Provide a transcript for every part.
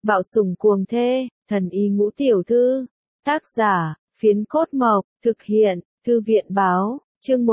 Bạo sủng cuồng thê, thần y ngũ tiểu thư. Tác giả, Phiến Cốt Mộc, thực hiện, Thư viện báo, chương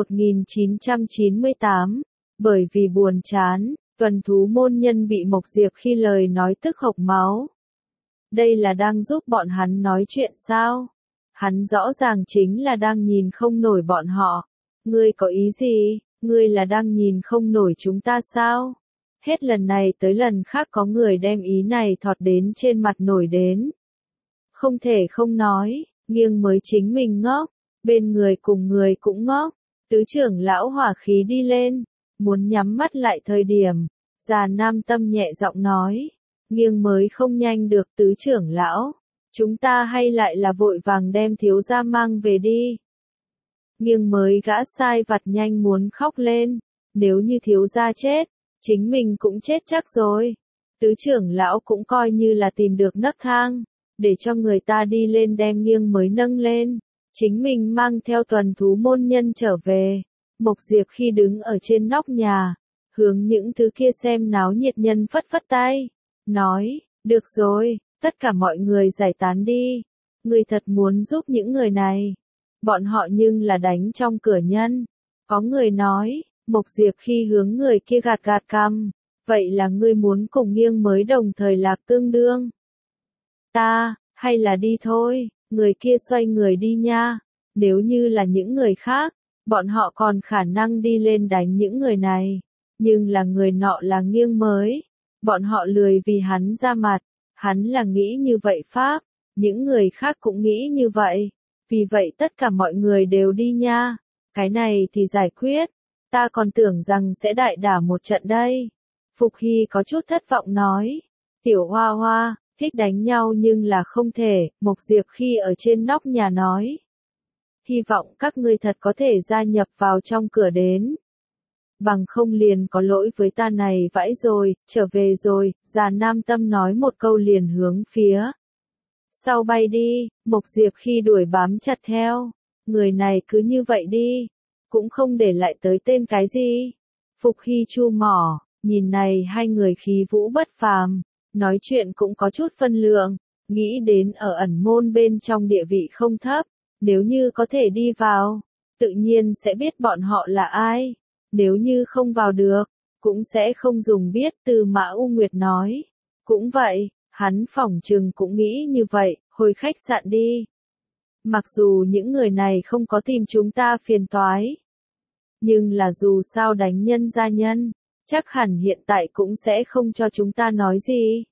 1998. Bởi vì buồn chán, tuần thú môn nhân bị Mộc Diệp khi lời nói tức hộc máu. Đây là đang giúp bọn hắn nói chuyện sao? Hắn rõ ràng chính là đang nhìn không nổi bọn họ. Ngươi có ý gì? Ngươi là đang nhìn không nổi chúng ta sao? Hết lần này tới lần khác có người đem ý này thọt đến trên mặt nổi đến. Không thể không nói, nghiêng mới chính mình ngốc, bên người cùng người cũng ngốc. Tứ trưởng lão hỏa khí đi lên, muốn nhắm mắt lại thời điểm, già nam tâm nhẹ giọng nói, nghiêng mới không nhanh được tứ trưởng lão, chúng ta hay lại là vội vàng đem thiếu gia mang về đi. Nghiêng mới gã sai vặt nhanh muốn khóc lên, nếu như thiếu gia chết, chính mình cũng chết chắc rồi. Tứ trưởng lão cũng coi như là tìm được nấc thang, để cho người ta đi lên đem nghiêng mới nâng lên. Chính mình mang theo tuần thú môn nhân trở về. Mộc Diệp khi đứng ở trên nóc nhà, hướng những thứ kia xem náo nhiệt nhân phất phất tay, nói, được rồi, tất cả mọi người giải tán đi. Người thật muốn giúp những người này. Bọn họ nhưng là đánh trong cửa nhân. Có người nói, Mộc Diệp khi hướng người kia gạt gạt cằm, vậy là ngươi muốn cùng nghiêng mới đồng thời lạc tương đương. Ta, hay là đi thôi, người kia xoay người đi nha. Nếu như là những người khác, bọn họ còn khả năng đi lên đánh những người này. Nhưng là người nọ là nghiêng mới. Bọn họ lười vì hắn ra mặt. Hắn là nghĩ như vậy pháp. Những người khác cũng nghĩ như vậy. Vì vậy tất cả mọi người đều đi nha. Cái này thì giải quyết. Ta còn tưởng rằng sẽ đại đả một trận đây. Phục Hy có chút thất vọng nói. Tiểu Hoa Hoa, thích đánh nhau nhưng là không thể. Mộc Diệp khi ở trên nóc nhà nói. Hy vọng các ngươi thật có thể gia nhập vào trong cửa đến. Bằng không liền có lỗi với ta này vãi rồi, trở về rồi, già nam tâm nói một câu liền hướng phía. Sau bay đi, Mộc Diệp khi đuổi bám chặt theo. Người này cứ như vậy đi, cũng không để lại tới tên cái gì. Phục Hy chu mỏ, nhìn này hai người khí vũ bất phàm, nói chuyện cũng có chút phân lượng, nghĩ đến ở ẩn môn bên trong địa vị không thấp. Nếu như có thể đi vào, tự nhiên sẽ biết bọn họ là ai. Nếu như không vào được, cũng sẽ không dùng biết. Từ Mã U Nguyệt nói. Cũng vậy, hắn phỏng chừng cũng nghĩ như vậy, hồi khách sạn đi. Mặc dù những người này không có tìm chúng ta phiền toái. Nhưng là dù sao đánh nhân gia nhân, chắc hẳn hiện tại cũng sẽ không cho chúng ta nói gì.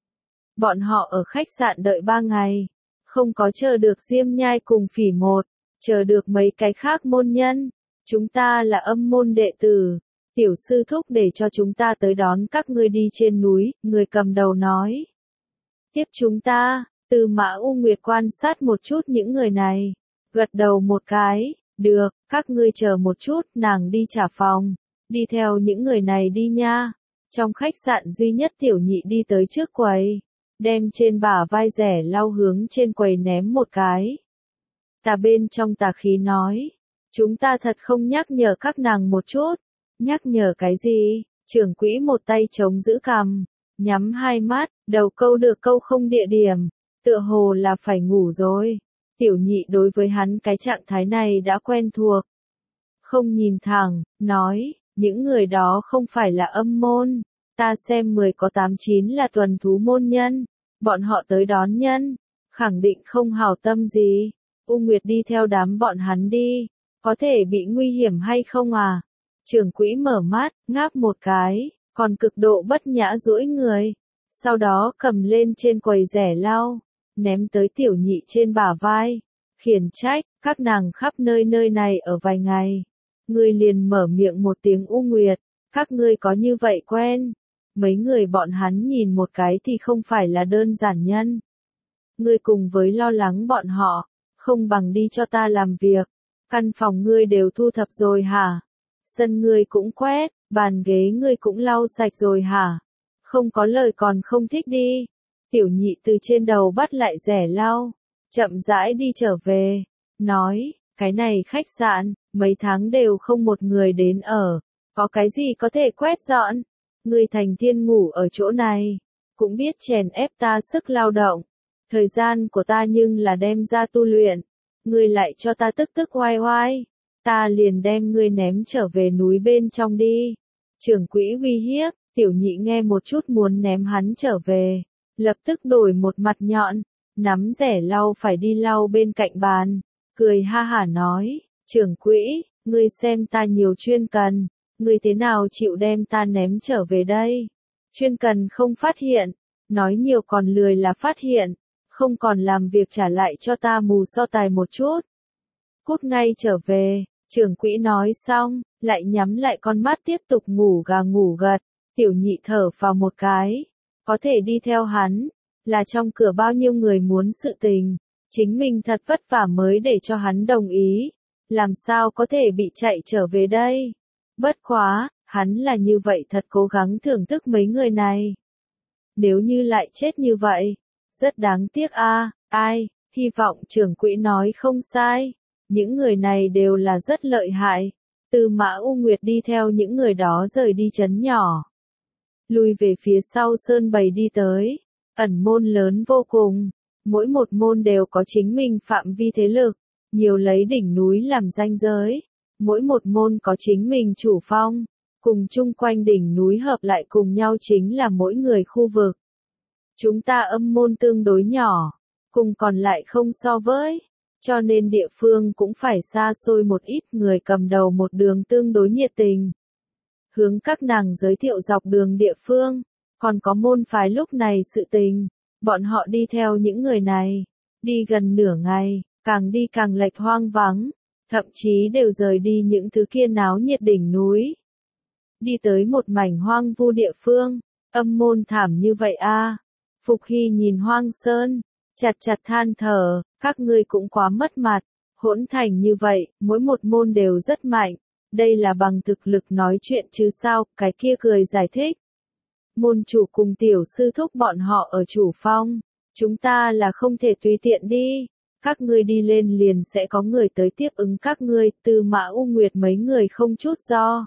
Bọn họ ở khách sạn đợi 3 ngày. Không có chờ được Diêm Nhai cùng Phỉ Một, chờ được mấy cái khác môn nhân. Chúng ta là âm môn đệ tử. Tiểu sư thúc để cho chúng ta tới đón các ngươi đi trên núi, người cầm đầu nói. Tiếp chúng ta, Từ Mã U Nguyệt quan sát một chút những người này. Gật đầu một cái, được, các ngươi chờ một chút, nàng đi trả phòng. Đi theo những người này đi nha. Trong khách sạn duy nhất Tiểu Nhị đi tới trước quầy. Đem trên bả vai rẻ lau hướng trên quầy ném một cái. Tà bên trong tà khí nói. Chúng ta thật không nhắc nhở các nàng một chút. Nhắc nhở cái gì? Trưởng quỹ một tay chống giữ cằm. Nhắm hai mắt, đầu câu được câu không địa điểm. Tựa hồ là phải ngủ rồi. Tiểu Nhị đối với hắn cái trạng thái này đã quen thuộc. Không nhìn thẳng, nói. Những người đó không phải là âm môn. Ta xem 10 có 8-9 là tuần thú môn nhân. Bọn họ tới đón nhân. Khẳng định không hảo tâm gì. U Nguyệt đi theo đám bọn hắn đi. Có thể bị nguy hiểm hay không à? Trưởng quỹ mở mắt, ngáp một cái. Còn cực độ bất nhã duỗi người. Sau đó cầm lên trên quầy rẻ lau. Ném tới Tiểu Nhị trên bả vai. Khiển trách, các nàng khắp nơi nơi này ở vài ngày. Ngươi liền mở miệng một tiếng U Nguyệt. Các ngươi có như vậy quen. Mấy người bọn hắn nhìn một cái thì không phải là đơn giản nhân. Ngươi cùng với lo lắng bọn họ, không bằng đi cho ta làm việc. Căn phòng ngươi đều thu thập rồi hả? Sân ngươi cũng quét, bàn ghế ngươi cũng lau sạch rồi hả? Không có lời còn không thích đi. Tiểu Nhị từ trên đầu bắt lại rẻ lau, chậm rãi đi trở về, nói, cái này khách sạn, mấy tháng đều không một người đến ở, có cái gì có thể quét dọn? Ngươi thành thiên ngủ ở chỗ này, cũng biết chèn ép ta sức lao động. Thời gian của ta nhưng là đem ra tu luyện. Ngươi lại cho ta tức tức oai oai. Ta liền đem ngươi ném trở về núi bên trong đi. Trưởng quỹ uy hiếp, tiểu nhị nghe một chút muốn ném hắn trở về. Lập tức đổi một mặt nhọn, nắm rẻ lau phải đi lau bên cạnh bàn. Cười ha hả nói, trưởng quỹ, ngươi xem ta nhiều chuyên cần. Ngươi thế nào chịu đem ta ném trở về đây? Chuyên cần không phát hiện, nói nhiều còn lười là phát hiện, không còn làm việc trả lại cho ta mù so tài một chút. Cút ngay trở về, trưởng quỹ nói xong, lại nhắm lại con mắt tiếp tục ngủ gà ngủ gật, tiểu nhị thở vào một cái, có thể đi theo hắn, là trong cửa bao nhiêu người muốn sự tình, chính mình thật vất vả mới để cho hắn đồng ý, làm sao có thể bị chạy trở về đây. Bất quá, hắn là như vậy thật cố gắng thưởng thức mấy người này. Nếu như lại chết như vậy, rất đáng tiếc a. Ai, hy vọng trưởng quỹ nói không sai. Những người này đều là rất lợi hại. Tư Mã U Nguyệt đi theo những người đó rời đi trấn nhỏ. Lui về phía sau sơn bày đi tới. Ẩn môn lớn vô cùng. Mỗi một môn đều có chính mình phạm vi thế lực. Nhiều lấy đỉnh núi làm ranh giới. Mỗi một môn có chính mình chủ phong. Cùng chung quanh đỉnh núi hợp lại cùng nhau chính là mỗi người khu vực. Chúng ta âm môn tương đối nhỏ, cùng còn lại không so với, cho nên địa phương cũng phải xa xôi một ít, người cầm đầu một đường tương đối nhiệt tình. Hướng các nàng giới thiệu dọc đường địa phương, còn có môn phái lúc này sự tình, bọn họ đi theo những người này, đi gần nửa ngày, càng đi càng lệch hoang vắng, thậm chí đều rời đi những thứ kia náo nhiệt đỉnh núi. Đi tới một mảnh hoang vu địa phương, âm môn thảm như vậy a. Phục Hy nhìn Hoang Sơn, chặt chặt than thở, các ngươi cũng quá mất mặt, hỗn thành như vậy, mỗi một môn đều rất mạnh, đây là bằng thực lực nói chuyện chứ sao, cái kia cười giải thích. Môn chủ cùng tiểu sư thúc bọn họ ở chủ phong, chúng ta là không thể tùy tiện đi, các ngươi đi lên liền sẽ có người tới tiếp ứng các ngươi, Tư Mã U Nguyệt mấy người không chút do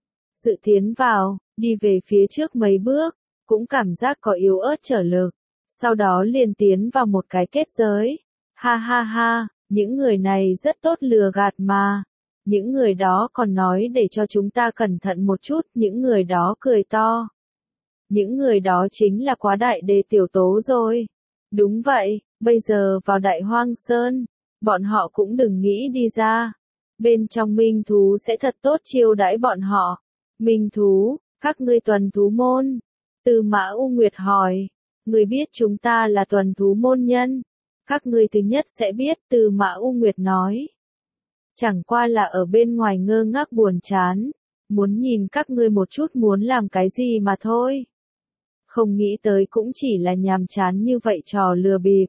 dự tiến vào, đi về phía trước mấy bước, cũng cảm giác có yếu ớt trở lực, sau đó liền tiến vào một cái kết giới. Ha ha ha, những người này rất tốt lừa gạt mà. Những người đó còn nói để cho chúng ta cẩn thận một chút, những người đó cười to. Những người đó chính là Quá Đại Đề Tiểu Tố rồi. Đúng vậy, bây giờ vào Đại Hoang Sơn, bọn họ cũng đừng nghĩ đi ra. Bên trong minh thú sẽ thật tốt chiêu đãi bọn họ. Minh thú, các ngươi tuần thú môn. Tư Mã U Nguyệt hỏi, người biết chúng ta là tuần thú môn nhân. Các ngươi thứ nhất sẽ biết, Tư Mã U Nguyệt nói. Chẳng qua là ở bên ngoài ngơ ngác buồn chán, muốn nhìn các ngươi một chút muốn làm cái gì mà thôi. Không nghĩ tới cũng chỉ là nhàm chán như vậy trò lừa bịp.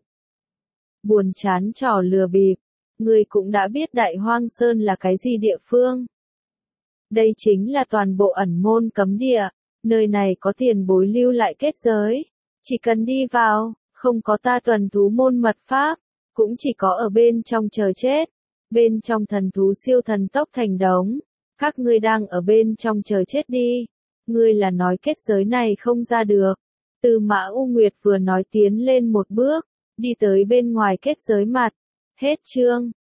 Buồn chán trò lừa bịp, ngươi cũng đã biết Đại Hoang Sơn là cái gì địa phương. Đây chính là toàn bộ ẩn môn cấm địa, nơi này có tiền bối lưu lại kết giới, chỉ cần đi vào, không có ta tuần thú môn mật pháp, cũng chỉ có ở bên trong chờ chết, bên trong thần thú siêu thần tốc thành đống, các ngươi đang ở bên trong chờ chết đi, ngươi là nói kết giới này không ra được. Tư Mã U Nguyệt vừa nói tiến lên một bước, đi tới bên ngoài kết giới mặt, hết chương.